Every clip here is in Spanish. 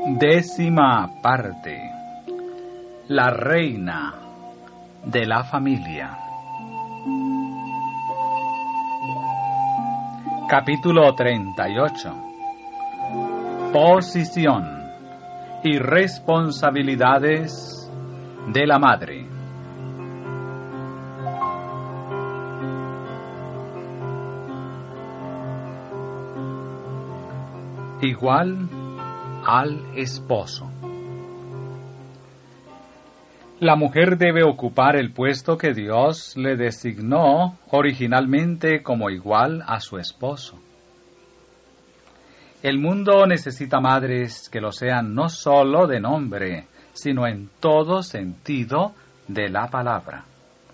Décima parte. La reina de la familia. Capítulo 38. Posición y responsabilidades de la madre. Igual al esposo. La mujer debe ocupar el puesto que Dios le designó originalmente como igual a su esposo. El mundo necesita madres que lo sean no solo de nombre, sino en todo sentido de la palabra.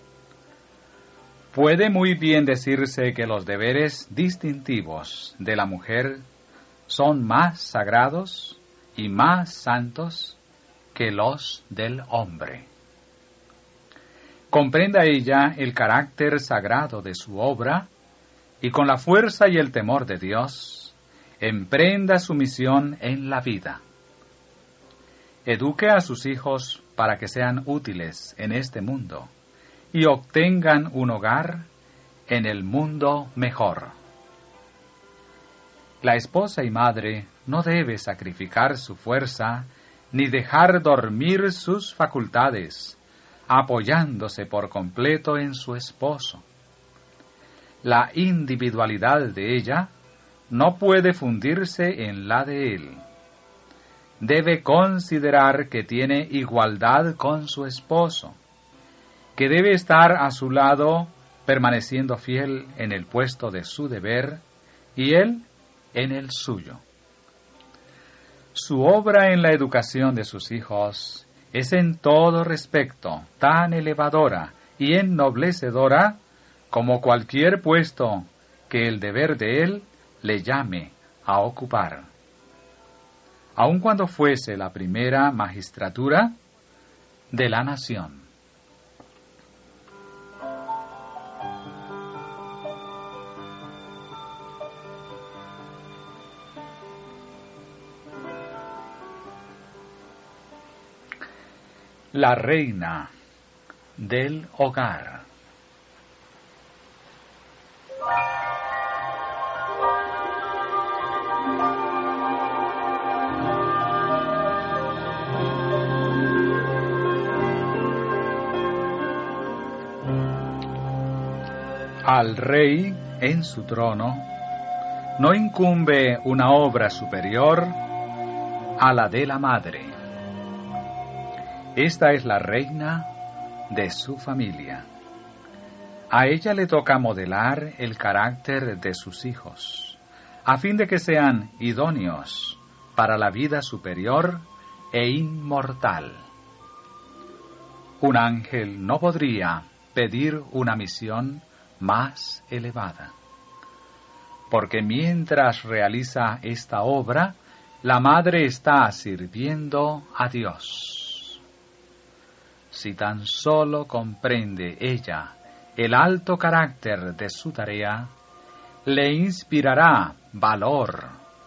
Puede muy bien decirse que los deberes distintivos de la mujer son más sagrados y más santos que los del hombre. Comprenda ella el carácter sagrado de su obra y con la fuerza y el temor de Dios, emprenda su misión en la vida. Eduque a sus hijos para que sean útiles en este mundo y obtengan un hogar en el mundo mejor. La esposa y madre no debe sacrificar su fuerza ni dejar dormir sus facultades, apoyándose por completo en su esposo. La individualidad de ella no puede fundirse en la de él. Debe considerar que tiene igualdad con su esposo, que debe estar a su lado permaneciendo fiel en el puesto de su deber y él en el suyo. Su obra en la educación de sus hijos es en todo respecto tan elevadora y ennoblecedora como cualquier puesto que el deber de él le llame a ocupar. Aun cuando fuese la primera magistratura de la nación. La reina del hogar. Al rey en su trono no incumbe una obra superior a la de la madre. Esta es la reina de su familia. A ella le toca modelar el carácter de sus hijos, a fin de que sean idóneos para la vida superior e inmortal. Un ángel no podría pedir una misión más elevada, porque mientras realiza esta obra, la madre está sirviendo a Dios. Si tan solo comprende ella el alto carácter de su tarea, le inspirará valor.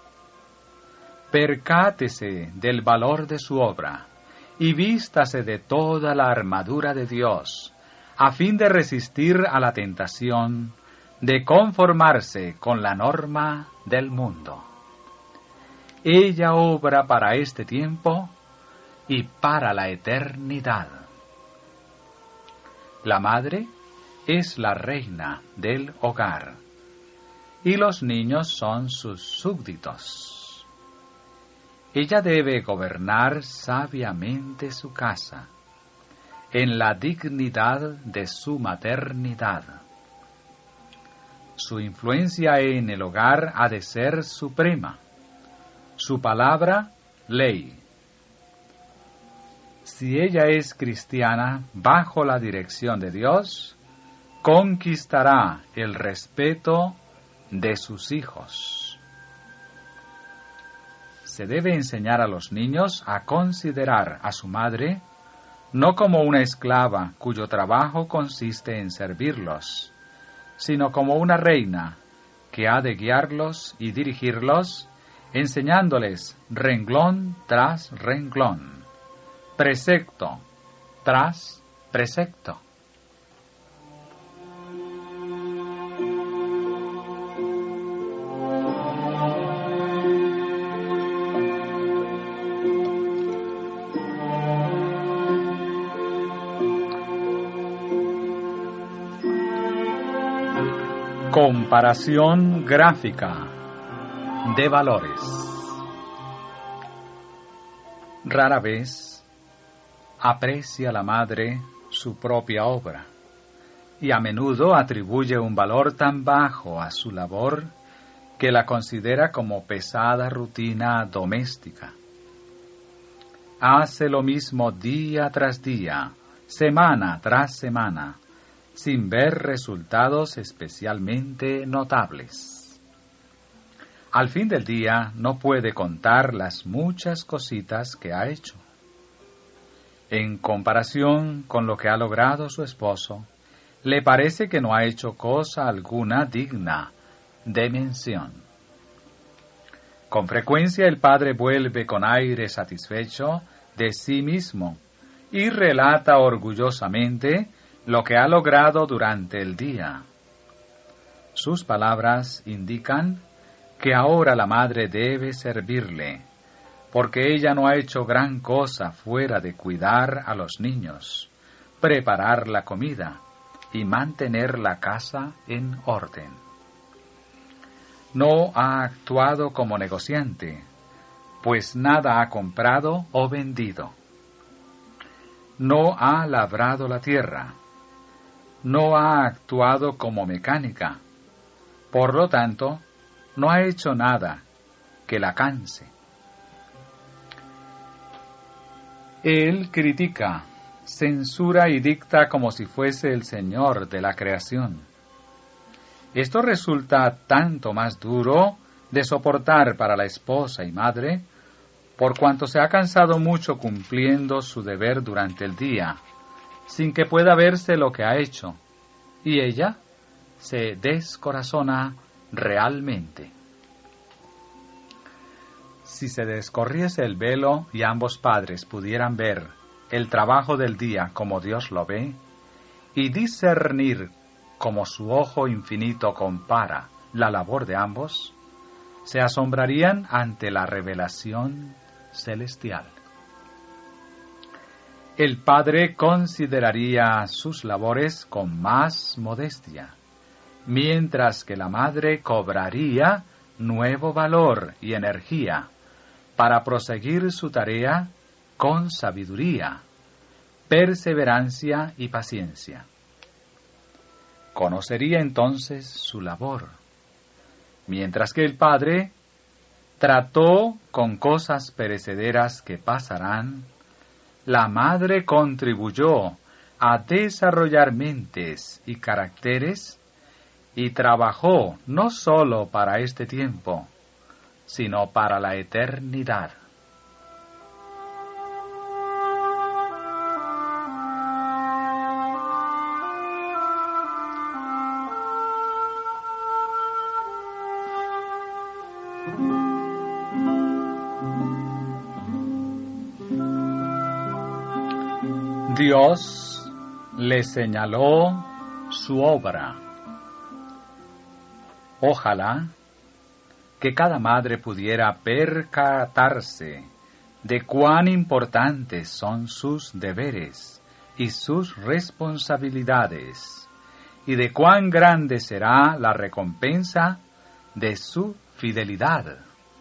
Percátese del valor de su obra y vístase de toda la armadura de Dios, a fin de resistir a la tentación de conformarse con la norma del mundo. Ella obra para este tiempo y para la eternidad. La madre es la reina del hogar, y los niños son sus súbditos. Ella debe gobernar sabiamente su casa, en la dignidad de su maternidad. Su influencia en el hogar ha de ser suprema, su palabra, ley. Si ella es cristiana bajo la dirección de Dios, conquistará el respeto de sus hijos. Se debe enseñar a los niños a considerar a su madre no como una esclava cuyo trabajo consiste en servirlos, sino como una reina que ha de guiarlos y dirigirlos enseñándoles renglón tras renglón, precepto tras precepto. Comparación gráfica de valores. Rara vez aprecia la madre su propia obra y a menudo atribuye un valor tan bajo a su labor que la considera como pesada rutina doméstica. Hace lo mismo día tras día, semana tras semana, sin ver resultados especialmente notables. Al fin del día no puede contar las muchas cositas que ha hecho. En comparación con lo que ha logrado su esposo, le parece que no ha hecho cosa alguna digna de mención. Con frecuencia el padre vuelve con aire satisfecho de sí mismo y relata orgullosamente lo que ha logrado durante el día. Sus palabras indican que ahora la madre debe servirle, porque ella no ha hecho gran cosa fuera de cuidar a los niños, preparar la comida y mantener la casa en orden. No ha actuado como negociante, pues nada ha comprado o vendido. No ha labrado la tierra. No ha actuado como mecánica, por lo tanto, no ha hecho nada que la canse. Él critica, censura y dicta como si fuese el Señor de la creación. Esto resulta tanto más duro de soportar para la esposa y madre, por cuanto se ha cansado mucho cumpliendo su deber durante el día, sin que pueda verse lo que ha hecho, y ella se descorazona realmente. Si se descorriese el velo y ambos padres pudieran ver el trabajo del día como Dios lo ve, y discernir como su ojo infinito compara la labor de ambos, se asombrarían ante la revelación celestial. El padre consideraría sus labores con más modestia, mientras que la madre cobraría nuevo valor y energía para proseguir su tarea con sabiduría, perseverancia y paciencia. Conocería entonces su labor, mientras que el padre trató con cosas perecederas que pasarán. La madre contribuyó a desarrollar mentes y caracteres y trabajó no sólo para este tiempo, sino para la eternidad. Dios le señaló su obra. Ojalá que cada madre pudiera percatarse de cuán importantes son sus deberes y sus responsabilidades, y de cuán grande será la recompensa de su fidelidad.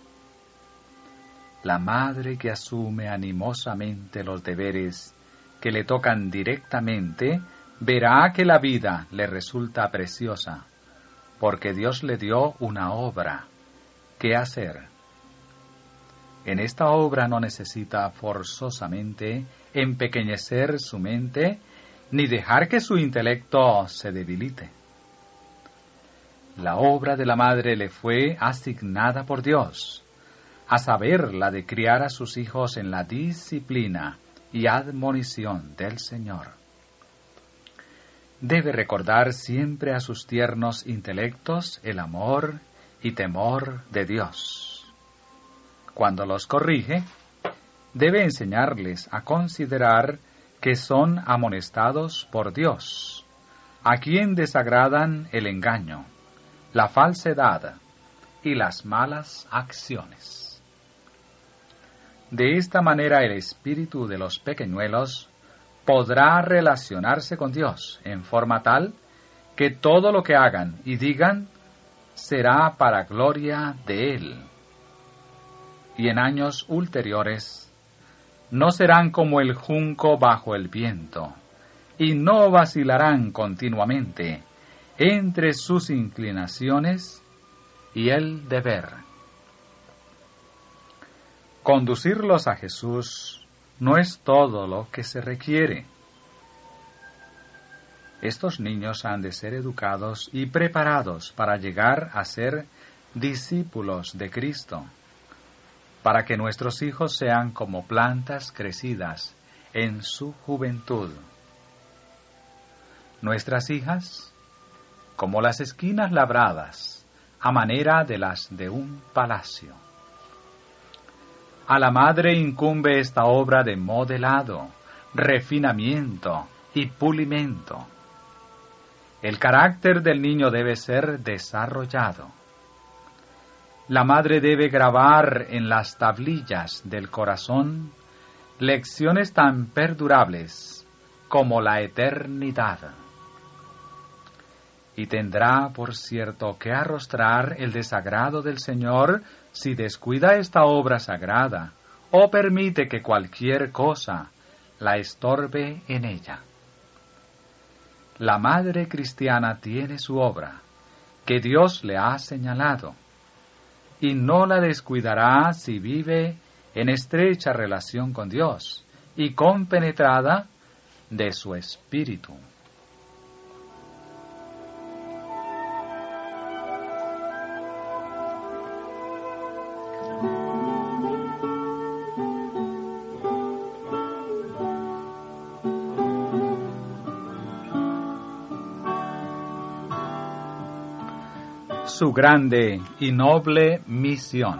La madre que asume animosamente los deberes que le tocan directamente, verá que la vida le resulta preciosa, porque Dios le dio una obra que hacer. En esta obra no necesita forzosamente empequeñecer su mente, ni dejar que su intelecto se debilite. La obra de la madre le fue asignada por Dios, a saber, la de criar a sus hijos en la disciplina y admonición del Señor. Debe recordar siempre a sus tiernos intelectos el amor y temor de Dios. cuando los corrige, debe enseñarles a considerar que son amonestados por Dios, a quien desagradan el engaño, la falsedad y las malas acciones. De esta manera el espíritu de los pequeñuelos podrá relacionarse con Dios en forma tal que todo lo que hagan y digan será para gloria de Él. Y en años ulteriores no serán como el junco bajo el viento, y no vacilarán continuamente entre sus inclinaciones y el deber. Conducirlos a Jesús no es todo lo que se requiere. Estos niños han de ser educados y preparados para llegar a ser discípulos de Cristo, para que nuestros hijos sean como plantas crecidas en su juventud. Nuestras hijas, como las esquinas labradas, a manera de las de un palacio. A la madre incumbe esta obra de modelado, refinamiento y pulimento. El carácter del niño debe ser desarrollado. La madre debe grabar en las tablillas del corazón lecciones tan perdurables como la eternidad. Y tendrá, por cierto, que arrostrar el desagrado del Señor si descuida esta obra sagrada o permite que cualquier cosa la estorbe en ella. La madre cristiana tiene su obra, que Dios le ha señalado, y no la descuidará si vive en estrecha relación con Dios y compenetrada de su espíritu. Su grande y noble misión.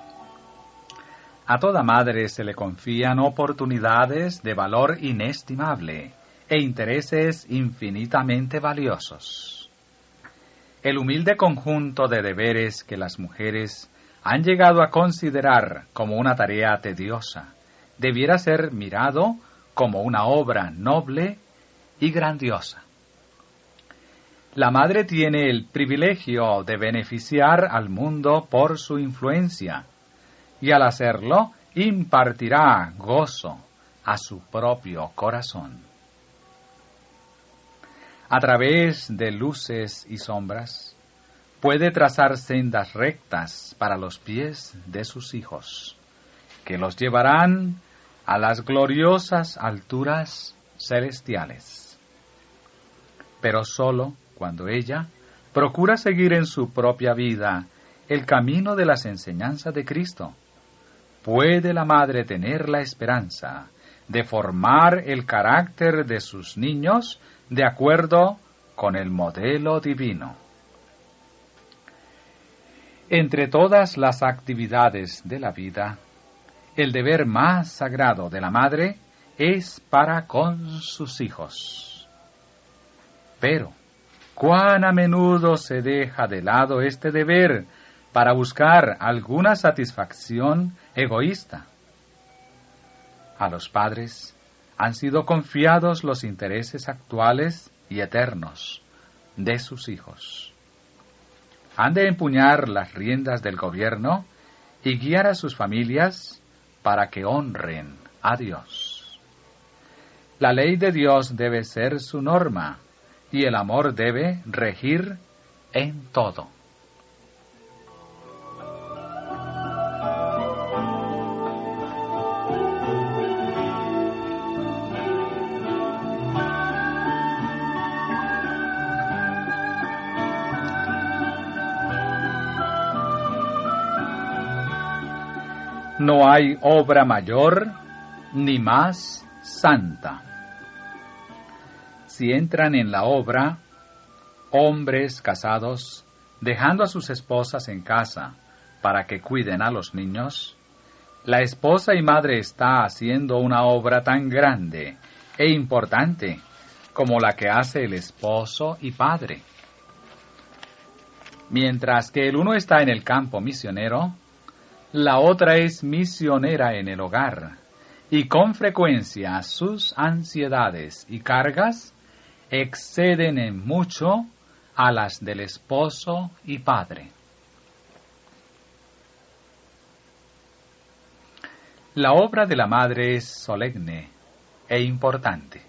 A toda madre se le confían oportunidades de valor inestimable e intereses infinitamente valiosos. El humilde conjunto de deberes que las mujeres han llegado a considerar como una tarea tediosa debiera ser mirado como una obra noble y grandiosa. La madre tiene el privilegio de beneficiar al mundo por su influencia, y al hacerlo impartirá gozo a su propio corazón. A través de luces y sombras, puede trazar sendas rectas para los pies de sus hijos, que los llevarán a las gloriosas alturas celestiales. Pero sólo cuando ella procura seguir en su propia vida el camino de las enseñanzas de Cristo, puede la madre tener la esperanza de formar el carácter de sus niños de acuerdo con el modelo divino. Entre todas las actividades de la vida, el deber más sagrado de la madre es para con sus hijos. Pero cuán a menudo se deja de lado este deber para buscar alguna satisfacción egoísta. A los padres han sido confiados los intereses actuales y eternos de sus hijos. Han de empuñar las riendas del gobierno y guiar a sus familias para que honren a Dios. La ley de Dios debe ser su norma, y el amor debe regir en todo. No hay obra mayor ni más santa. Si entran en la obra hombres casados, dejando a sus esposas en casa para que cuiden a los niños, La esposa y madre está haciendo una obra tan grande e importante como la que hace el esposo y padre. Mientras que el uno está en el campo misionero, la otra es misionera en el hogar, y con frecuencia sus ansiedades y cargas exceden en mucho a las del esposo y padre. La obra de la madre es solemne e importante.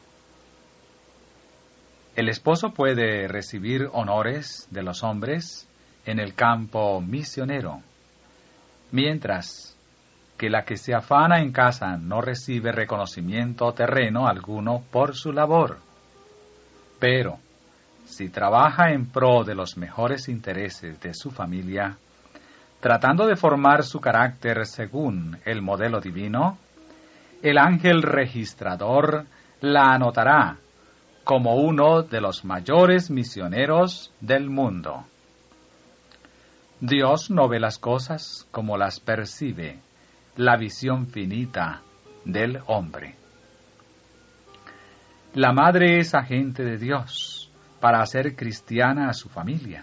El esposo puede recibir honores de los hombres en el campo misionero, mientras que la que se afana en casa no recibe reconocimiento terreno alguno por su labor. Pero, si trabaja en pro de los mejores intereses de su familia, tratando de formar su carácter según el modelo divino, el ángel registrador la anotará como uno de los mayores misioneros del mundo. Dios no ve las cosas como las percibe la visión finita del hombre. La madre es agente de Dios para hacer cristiana a su familia.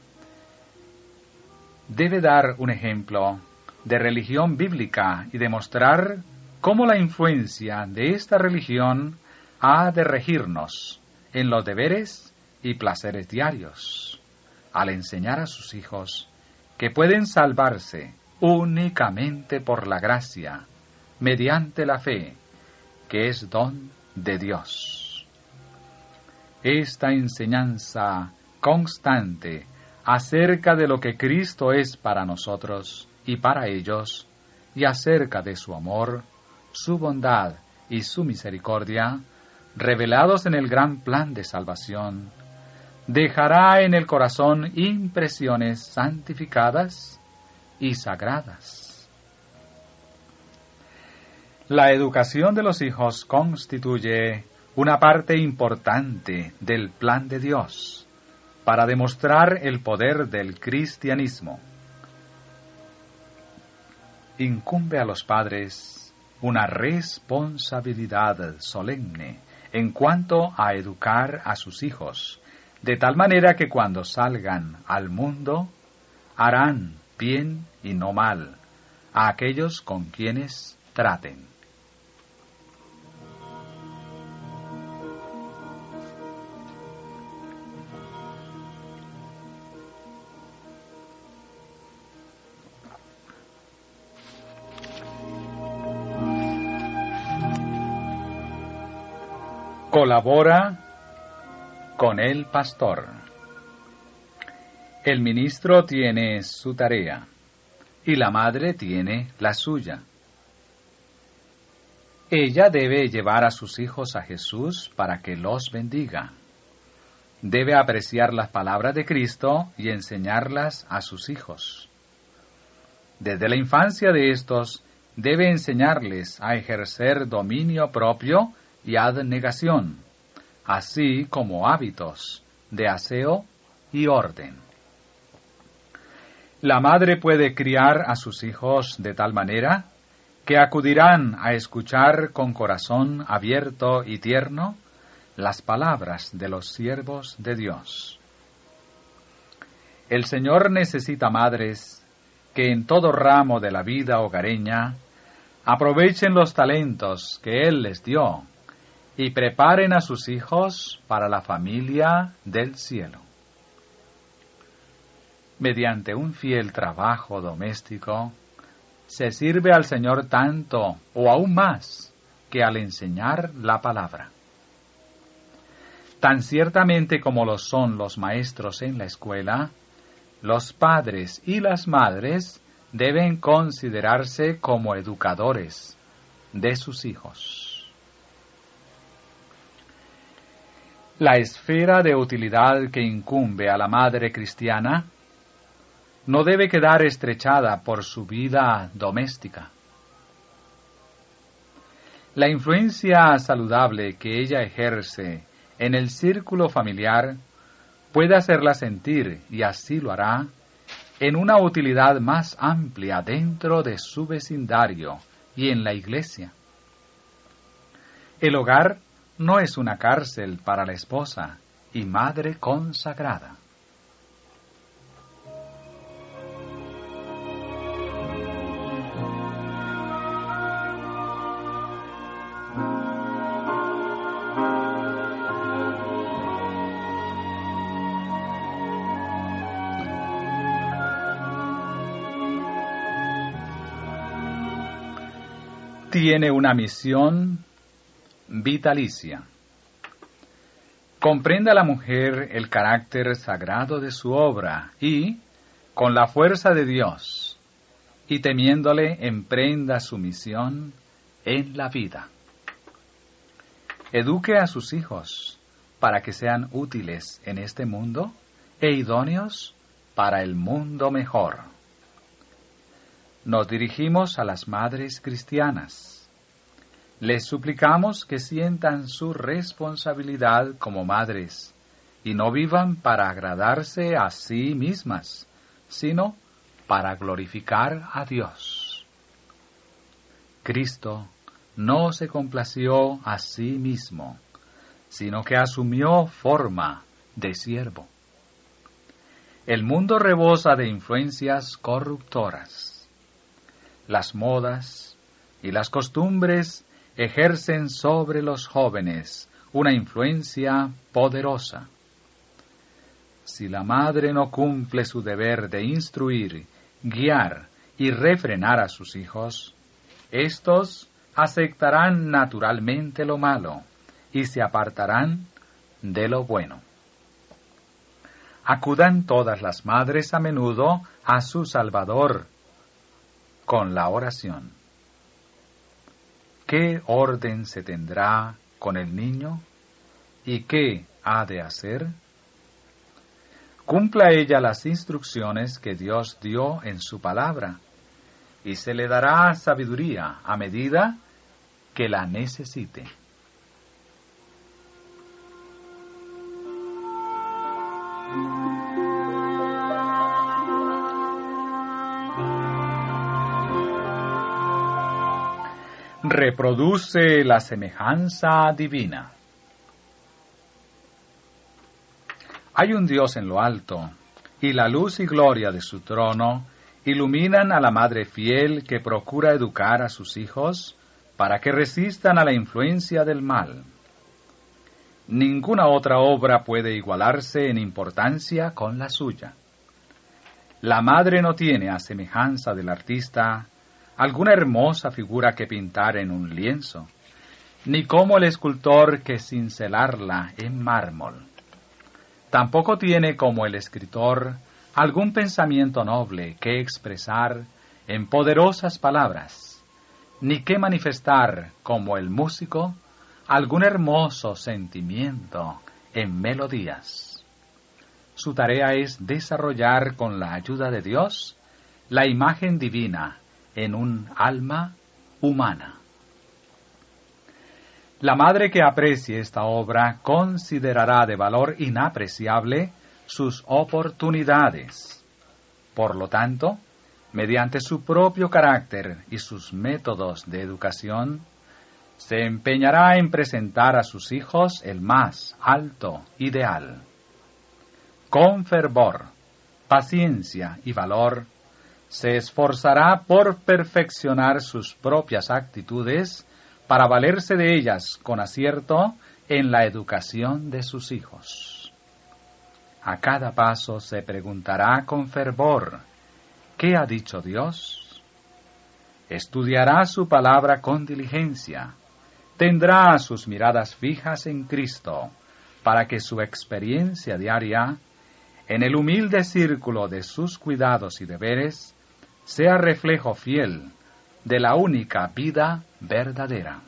Debe dar un ejemplo de religión bíblica y demostrar cómo la influencia de esta religión ha de regirnos en los deberes y placeres diarios, al enseñar a sus hijos que pueden salvarse únicamente por la gracia, mediante la fe, que es don de Dios. Esta enseñanza constante acerca de lo que Cristo es para nosotros y para ellos, y acerca de su amor, su bondad y su misericordia, revelados en el gran plan de salvación, dejará en el corazón impresiones santificadas y sagradas. La educación de los hijos constituye una parte importante del plan de Dios para demostrar el poder del cristianismo. Incumbe a los padres una responsabilidad solemne en cuanto a educar a sus hijos, de tal manera que cuando salgan al mundo harán bien y no mal a aquellos con quienes traten. Colabora con el pastor. El ministro tiene su tarea y la madre tiene la suya. Ella debe llevar a sus hijos a Jesús para que los bendiga. Debe apreciar las palabras de Cristo y enseñarlas a sus hijos. Desde la infancia de estos, debe enseñarles a ejercer dominio propio y abnegación, así como hábitos de aseo y orden. La madre puede criar a sus hijos de tal manera que acudirán a escuchar con corazón abierto y tierno las palabras de los siervos de Dios. El Señor necesita madres que en todo ramo de la vida hogareña aprovechen los talentos que Él les dio y preparen a sus hijos para la familia del cielo. Mediante un fiel trabajo doméstico, se sirve al Señor tanto o aún más que al enseñar la palabra. Tan ciertamente como lo son los maestros en la escuela, los padres y las madres deben considerarse como educadores de sus hijos. La esfera de utilidad que incumbe a la madre cristiana no debe quedar estrechada por su vida doméstica. La influencia saludable que ella ejerce en el círculo familiar puede hacerla sentir, y así lo hará, en una utilidad más amplia dentro de su vecindario y en la iglesia. El hogar no es una cárcel para la esposa y madre consagrada. Tiene una misión vitalicia. Comprenda la mujer el carácter sagrado de su obra y, con la fuerza de Dios, y temiéndole, emprenda su misión en la vida. Eduque a sus hijos para que sean útiles en este mundo e idóneos para el mundo mejor. Nos dirigimos a las madres cristianas. Les suplicamos que sientan su responsabilidad como madres y no vivan para agradarse a sí mismas, sino para glorificar a Dios. Cristo no se complació a sí mismo, sino que asumió forma de siervo. El mundo rebosa de influencias corruptoras. Las modas y las costumbres ejercen sobre los jóvenes una influencia poderosa. Si la madre no cumple su deber de instruir, guiar y refrenar a sus hijos, éstos aceptarán naturalmente lo malo y se apartarán de lo bueno. Acudan todas las madres a menudo a su Salvador con la oración. ¿Qué orden se tendrá con el niño? ¿Y qué ha de hacer? Cumpla ella las instrucciones que Dios dio en su palabra, y se le dará sabiduría a medida que la necesite. Reproduce la semejanza divina. Hay un Dios en lo alto, y la luz y gloria de su trono iluminan a la madre fiel que procura educar a sus hijos para que resistan a la influencia del mal. Ninguna otra obra puede igualarse en importancia con la suya. La madre no tiene, a semejanza del artista, alguna hermosa figura que pintar en un lienzo, ni como el escultor que cincelarla en mármol. Tampoco tiene como el escritor algún pensamiento noble que expresar en poderosas palabras, ni que manifestar como el músico algún hermoso sentimiento en melodías. Su tarea es desarrollar con la ayuda de Dios la imagen divina en un alma humana. La madre que aprecie esta obra considerará de valor inapreciable sus oportunidades. Por lo tanto, mediante su propio carácter y sus métodos de educación, se empeñará en presentar a sus hijos el más alto ideal. Con fervor, paciencia y valor, se esforzará por perfeccionar sus propias actitudes para valerse de ellas con acierto en la educación de sus hijos. A cada paso se preguntará con fervor, ¿qué ha dicho Dios? Estudiará su palabra con diligencia, tendrá sus miradas fijas en Cristo, para que su experiencia diaria, en el humilde círculo de sus cuidados y deberes, sea reflejo fiel de la única vida verdadera.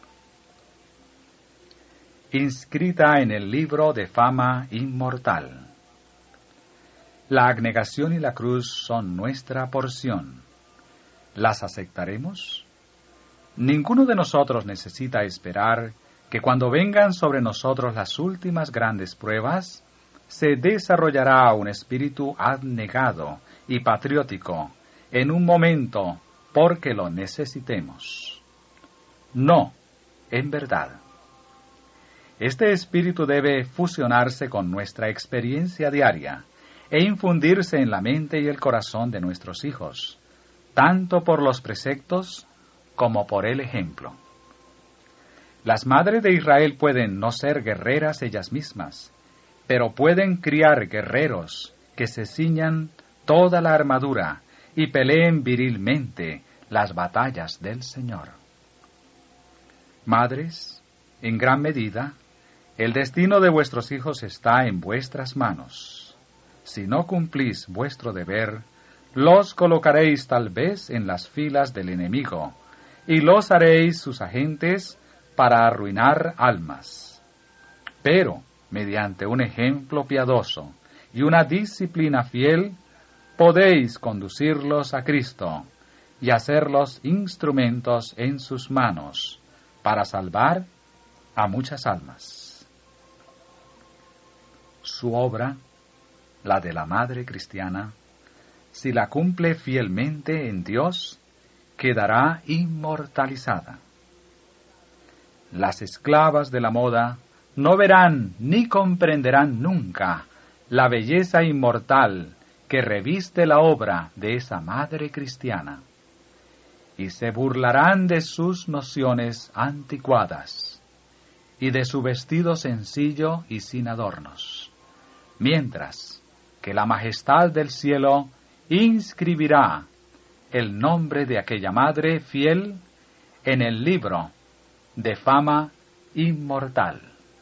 Inscrita en el libro de fama inmortal. La abnegación y la cruz son nuestra porción. ¿Las aceptaremos? Ninguno de nosotros necesita esperar que cuando vengan sobre nosotros las últimas grandes pruebas, se desarrollará un espíritu abnegado y patriótico en un momento porque lo necesitemos. No, en verdad. Este espíritu debe fusionarse con nuestra experiencia diaria e infundirse en la mente y el corazón de nuestros hijos, tanto por los preceptos como por el ejemplo. Las madres de Israel pueden no ser guerreras ellas mismas, pero pueden criar guerreros que se ciñan toda la armadura y peleen virilmente las batallas del Señor. Madres, en gran medida, el destino de vuestros hijos está en vuestras manos. Si no cumplís vuestro deber, los colocaréis tal vez en las filas del enemigo, y los haréis sus agentes para arruinar almas. Pero, mediante un ejemplo piadoso y una disciplina fiel, podéis conducirlos a Cristo y hacerlos instrumentos en sus manos para salvar a muchas almas. Su obra, la de la Madre Cristiana, si la cumple fielmente en Dios, quedará inmortalizada. Las esclavas de la moda no verán ni comprenderán nunca la belleza inmortal que reviste la obra de esa Madre Cristiana, y se burlarán de sus nociones anticuadas y de su vestido sencillo y sin adornos, mientras que la majestad del cielo inscribirá el nombre de aquella Madre fiel en el libro de fama inmortal.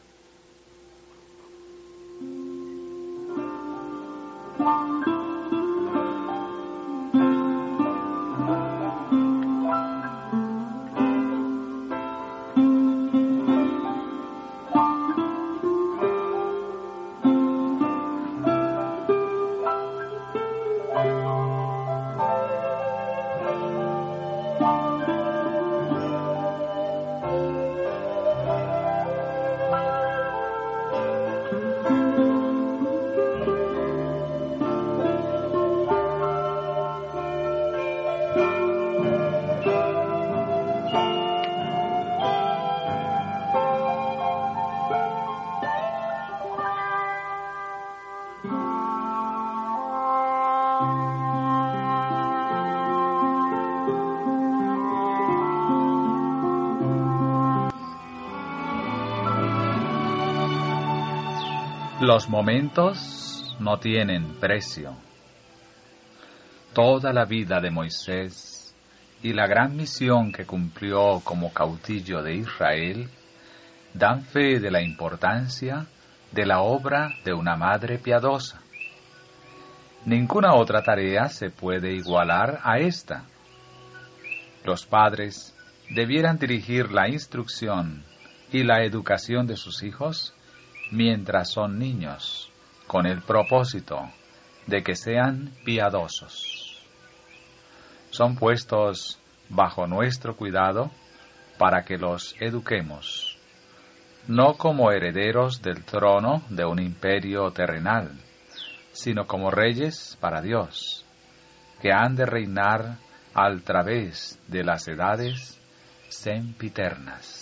Los momentos no tienen precio. Toda la vida de Moisés y la gran misión que cumplió como caudillo de Israel dan fe de la importancia de la obra de una madre piadosa. Ninguna otra tarea se puede igualar a esta. Los padres debieran dirigir la instrucción y la educación de sus hijos mientras son niños, con el propósito de que sean piadosos. Son puestos bajo nuestro cuidado para que los eduquemos, no como herederos del trono de un imperio terrenal, sino como reyes para Dios, que han de reinar al través de las edades sempiternas.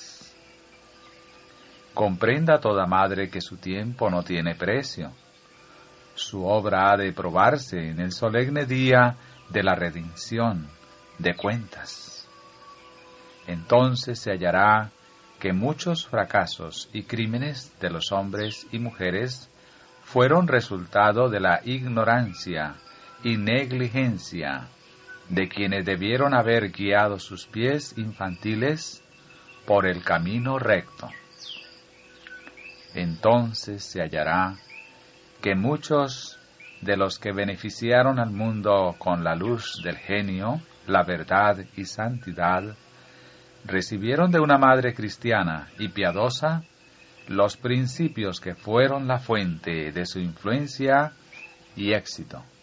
Comprenda toda madre que su tiempo no tiene precio. Su obra ha de probarse en el solemne día de la redención de cuentas. Entonces se hallará que muchos fracasos y crímenes de los hombres y mujeres fueron resultado de la ignorancia y negligencia de quienes debieron haber guiado sus pies infantiles por el camino recto. Entonces se hallará que muchos de los que beneficiaron al mundo con la luz del genio, la verdad y santidad, recibieron de una madre cristiana y piadosa los principios que fueron la fuente de su influencia y éxito.